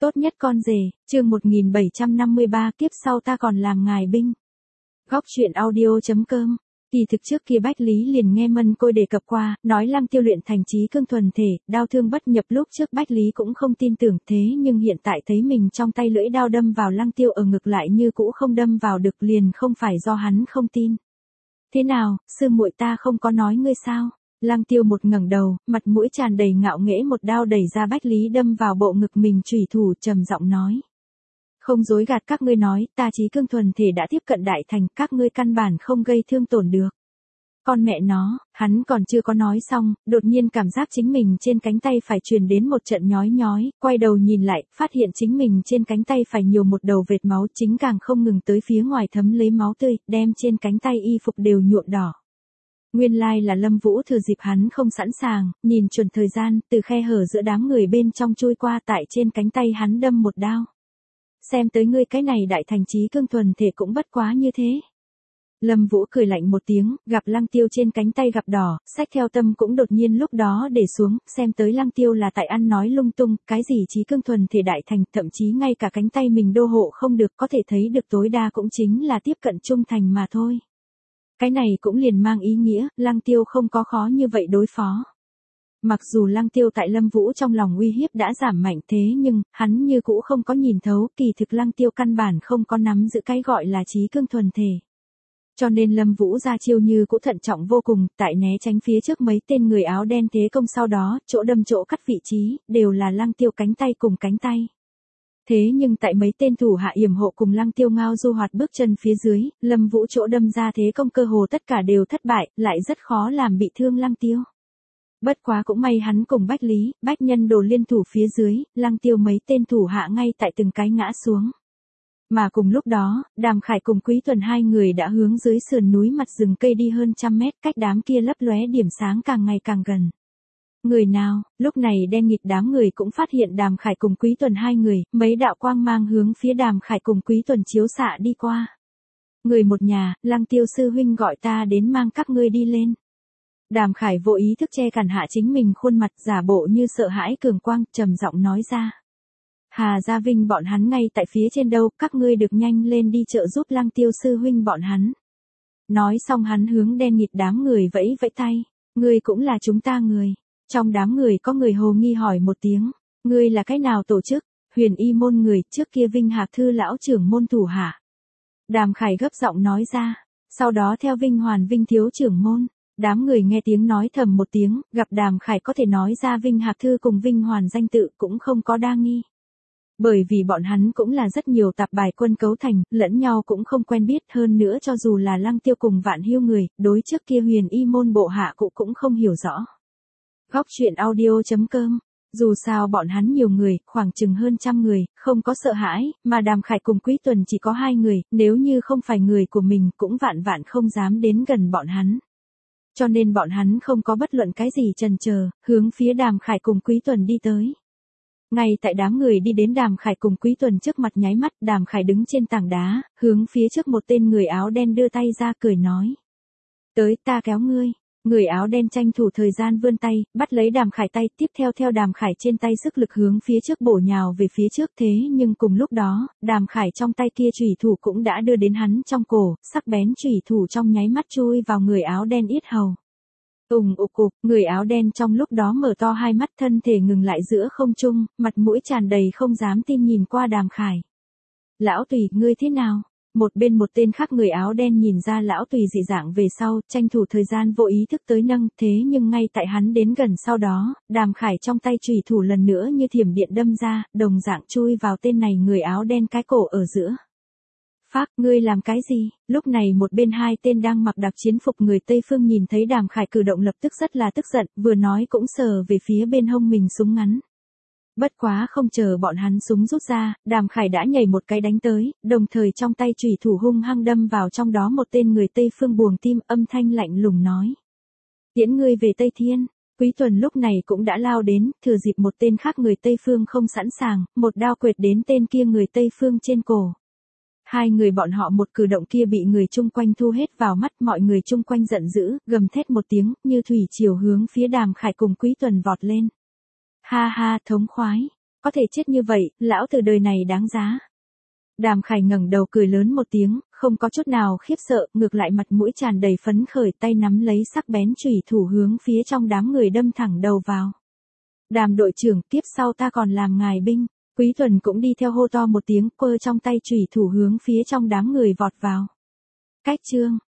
Tốt nhất con rể, chương 1753 kiếp sau ta còn làm ngài binh. Góc truyện audio.com. Kỳ thực trước kia Bách Lý liền nghe Mân Côi đề cập qua, nói Lăng Tiêu luyện thành chí cương thuần thể, đao thương bất nhập, lúc trước Bách Lý cũng không tin tưởng, thế nhưng hiện tại thấy mình trong tay lưỡi đao đâm vào Lăng Tiêu ở ngực lại như cũ không đâm vào được, liền không phải do hắn không tin. Thế nào, sư muội ta không có nói ngươi sao? Lăng Tiêu một ngẩng đầu, mặt mũi tràn đầy ngạo nghễ, một đao đẩy ra Bách Lý đâm vào bộ ngực mình chủy thủ, trầm giọng nói. Không dối gạt các ngươi nói, ta chí cương thuần thể đã tiếp cận đại thành, các ngươi căn bản không gây thương tổn được. Con mẹ nó, hắn còn chưa có nói xong, đột nhiên cảm giác chính mình trên cánh tay phải truyền đến một trận nhói nhói, quay đầu nhìn lại, phát hiện chính mình trên cánh tay phải nhiều một đầu vệt máu, chính càng không ngừng tới phía ngoài thấm lấy máu tươi, đem trên cánh tay y phục đều nhuộm đỏ. Nguyên lai là Lâm Vũ thừa dịp hắn không sẵn sàng, nhìn chuẩn thời gian, từ khe hở giữa đám người bên trong chui qua, tại trên cánh tay hắn đâm một đao. Xem tới ngươi cái này đại thành chí cương thuần thể cũng bất quá như thế. Lâm Vũ cười lạnh một tiếng, gặp Lăng Tiêu trên cánh tay gặp đỏ, sách theo tâm cũng đột nhiên lúc đó để xuống, xem tới Lăng Tiêu là tại ăn nói lung tung, cái gì chí cương thuần thể đại thành, thậm chí ngay cả cánh tay mình đô hộ không được, có thể thấy được tối đa cũng chính là tiếp cận trung thành mà thôi. Cái này cũng liền mang ý nghĩa, Lăng Tiêu không có khó như vậy đối phó. Mặc dù Lăng Tiêu tại Lâm Vũ trong lòng uy hiếp đã giảm mạnh, thế nhưng, hắn như cũ không có nhìn thấu, kỳ thực Lăng Tiêu căn bản không có nắm giữ cái gọi là chí cương thuần thể. Cho nên Lâm Vũ ra chiêu như cũ thận trọng vô cùng, tại né tránh phía trước mấy tên người áo đen thế công, sau đó, chỗ đâm chỗ cắt vị trí, đều là Lăng Tiêu cánh tay cùng cánh tay. Thế nhưng tại mấy tên thủ hạ yểm hộ cùng Lăng Tiêu ngao du hoạt bước chân phía dưới, Lâm Vũ chỗ đâm ra thế công cơ hồ tất cả đều thất bại, lại rất khó làm bị thương Lăng Tiêu. Bất quá cũng may hắn cùng Bách Lý, Bách Nhân Đồ liên thủ phía dưới, Lăng Tiêu mấy tên thủ hạ ngay tại từng cái ngã xuống. Mà cùng lúc đó, Đàm Khải cùng Quý Tuần hai người đã hướng dưới sườn núi mặt rừng cây đi hơn 100 mét, cách đám kia lấp lóe điểm sáng càng ngày càng gần. Người nào, lúc này đen nghịt đám người cũng phát hiện Đàm Khải cùng Quý Tuần hai người, mấy đạo quang mang hướng phía Đàm Khải cùng Quý Tuần chiếu xạ đi qua. Người một nhà, Lăng Tiêu sư huynh gọi ta đến mang các ngươi đi lên. Đàm Khải vô ý thức che cản hạ chính mình khuôn mặt, giả bộ như sợ hãi cường quang, trầm giọng nói ra. Hà Gia Vinh bọn hắn ngay tại phía trên đâu, các ngươi được nhanh lên đi trợ giúp Lăng Tiêu sư huynh bọn hắn. Nói xong hắn hướng đen nghịt đám người vẫy vẫy tay, ngươi cũng là chúng ta người. Trong đám người có người hồ nghi hỏi một tiếng, ngươi là cái nào tổ chức? Huyền Y môn người, trước kia Vinh Hạc Thư lão trưởng môn thủ hạ. Đàm Khải gấp giọng nói ra, sau đó theo Vinh Hoàn Vinh thiếu trưởng môn. Đám người nghe tiếng nói thầm một tiếng, gặp Đàm Khải có thể nói ra Vinh Hạc Thư cùng Vinh Hoàn danh tự cũng không có đa nghi. Bởi vì bọn hắn cũng là rất nhiều tạp bài quân cấu thành, lẫn nhau cũng không quen biết, hơn nữa cho dù là Lăng Tiêu cùng Vạn Hiêu người, đối trước kia Huyền Y môn bộ hạ cụ cũng không hiểu rõ. Góc truyện audio.com. Dù sao bọn hắn nhiều người, khoảng chừng hơn 100 người, không có sợ hãi, mà Đàm Khải cùng Quý Tuần chỉ có 2 người, nếu như không phải người của mình cũng vạn không dám đến gần bọn hắn. Cho nên bọn hắn không có bất luận cái gì chần chờ, hướng phía Đàm Khải cùng Quý Tuần đi tới. Ngay tại đám người đi đến Đàm Khải cùng Quý Tuần trước mặt nháy mắt, Đàm Khải đứng trên tảng đá, hướng phía trước một tên người áo đen đưa tay ra cười nói. Tới, ta kéo ngươi. Người áo đen tranh thủ thời gian vươn tay, bắt lấy Đàm Khải tay, tiếp theo Đàm Khải trên tay sức lực hướng phía trước bổ nhào về phía trước, thế nhưng cùng lúc đó, Đàm Khải trong tay kia chủy thủ cũng đã đưa đến hắn trong cổ, sắc bén chủy thủ trong nháy mắt chui vào người áo đen yết hầu. Cục, người áo đen trong lúc đó mở to hai mắt, thân thể ngừng lại giữa không trung, mặt mũi tràn đầy không dám tin nhìn qua Đàm Khải. Lão Tùy, ngươi thế nào? Một bên một tên khác người áo đen nhìn ra Lão Tùy dị dạng về sau, tranh thủ thời gian vô ý thức tới nâng, thế nhưng ngay tại hắn đến gần sau đó, Đàm Khải trong tay chủy thủ lần nữa như thiểm điện đâm ra, đồng dạng chui vào tên này người áo đen cái cổ ở giữa. Phác, ngươi làm cái gì? Lúc này một bên 2 tên đang mặc đặc chiến phục người Tây Phương nhìn thấy Đàm Khải cử động lập tức rất là tức giận, vừa nói cũng sờ về phía bên hông mình súng ngắn. Bất quá không chờ bọn hắn súng rút ra, Đàm Khải đã nhảy một cái đánh tới, đồng thời trong tay chủy thủ hung hăng đâm vào trong đó một tên người Tây Phương buồng tim, âm thanh lạnh lùng nói. Tiễn ngươi về Tây Thiên. Quý Tuần lúc này cũng đã lao đến, thừa dịp một tên khác người Tây Phương không sẵn sàng, một đao quệt đến tên kia người Tây Phương trên cổ. 2 người bọn họ một cử động kia bị người chung quanh thu hết vào mắt, mọi người chung quanh giận dữ, gầm thét một tiếng, như thủy triều hướng phía Đàm Khải cùng Quý Tuần vọt lên. Ha ha, thống khoái. Có thể chết như vậy, lão tử đời này đáng giá. Đàm Khải ngẩng đầu cười lớn một tiếng, không có chút nào khiếp sợ, ngược lại mặt mũi tràn đầy phấn khởi, tay nắm lấy sắc bén chùy thủ hướng phía trong đám người đâm thẳng đầu vào. Đàm đội trưởng, tiếp sau ta còn làm ngài binh. Quý Thuần cũng đi theo hô to một tiếng, quơ trong tay chùy thủ hướng phía trong đám người vọt vào. Cách chương